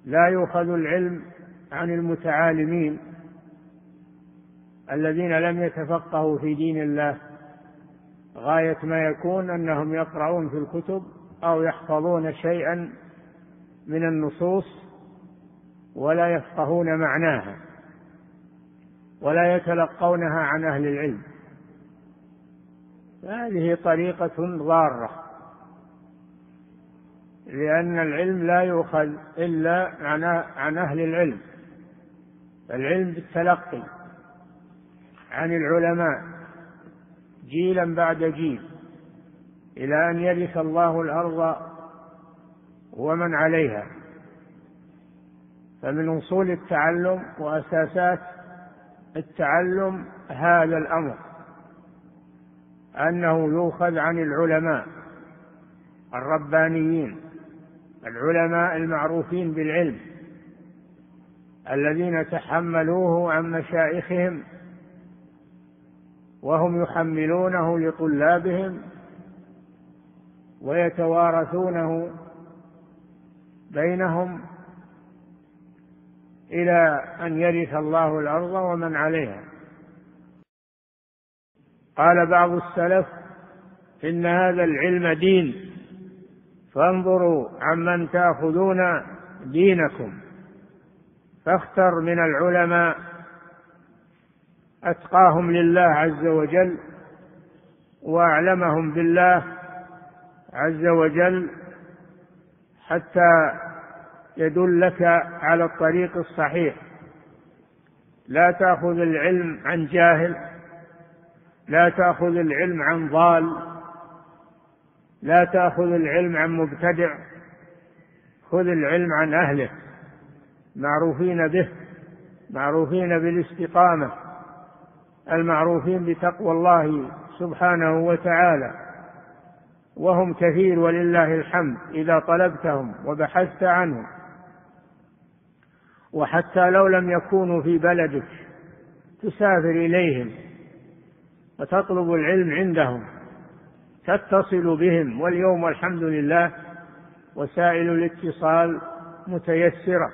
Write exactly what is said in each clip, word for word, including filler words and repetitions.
لا يؤخذ العلم عن المتعالمين الذين لم يتفقهوا في دين الله، غاية ما يكون أنهم يقرؤون في الكتب أو يحفظون شيئا من النصوص ولا يفقهون معناها ولا يتلقونها عن أهل العلم. هذه طريقة ضارة، لأن العلم لا يؤخذ إلا عن أهل العلم. العلم بالتلقي عن العلماء جيلا بعد جيل إلى أن يرث الله الأرض ومن عليها. فمن أصول التعلم وأساسات التعلم هذا الأمر، أنه يؤخذ عن العلماء الربانيين، العلماء المعروفين بالعلم الذين تحملوه عن مشايخهم وهم يحملونه لطلابهم ويتوارثونه بينهم إلى أن يرث الله الأرض ومن عليها. قال بعض السلف: إن هذا العلم دين، فانظروا عمن تأخذون دينكم، فاختر من العلماء أتقاهم لله عز وجل وأعلمهم بالله عز وجل حتى يدلك على الطريق الصحيح. لا تأخذ العلم عن جاهل، لا تأخذ العلم عن ضال، لا تأخذ العلم عن مبتدع، خذ العلم عن أهله معروفين به، معروفين بالاستقامة، المعروفين بتقوى الله سبحانه وتعالى، وهم كثير ولله الحمد إذا طلبتهم وبحثت عنهم. وحتى لو لم يكونوا في بلدك تسافر إليهم وتطلب العلم عندهم، تتصل بهم. واليوم والحمد لله وسائل الاتصال متيسرة،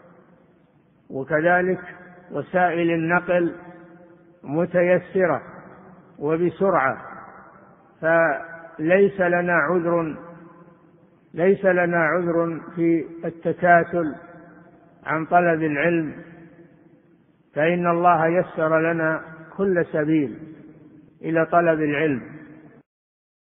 وكذلك وسائل النقل متيسرة وبسرعة، فليس لنا عذر ليس لنا عذر في التكاسل عن طلب العلم، فإن الله يسر لنا كل سبيل إلى طلب العلم.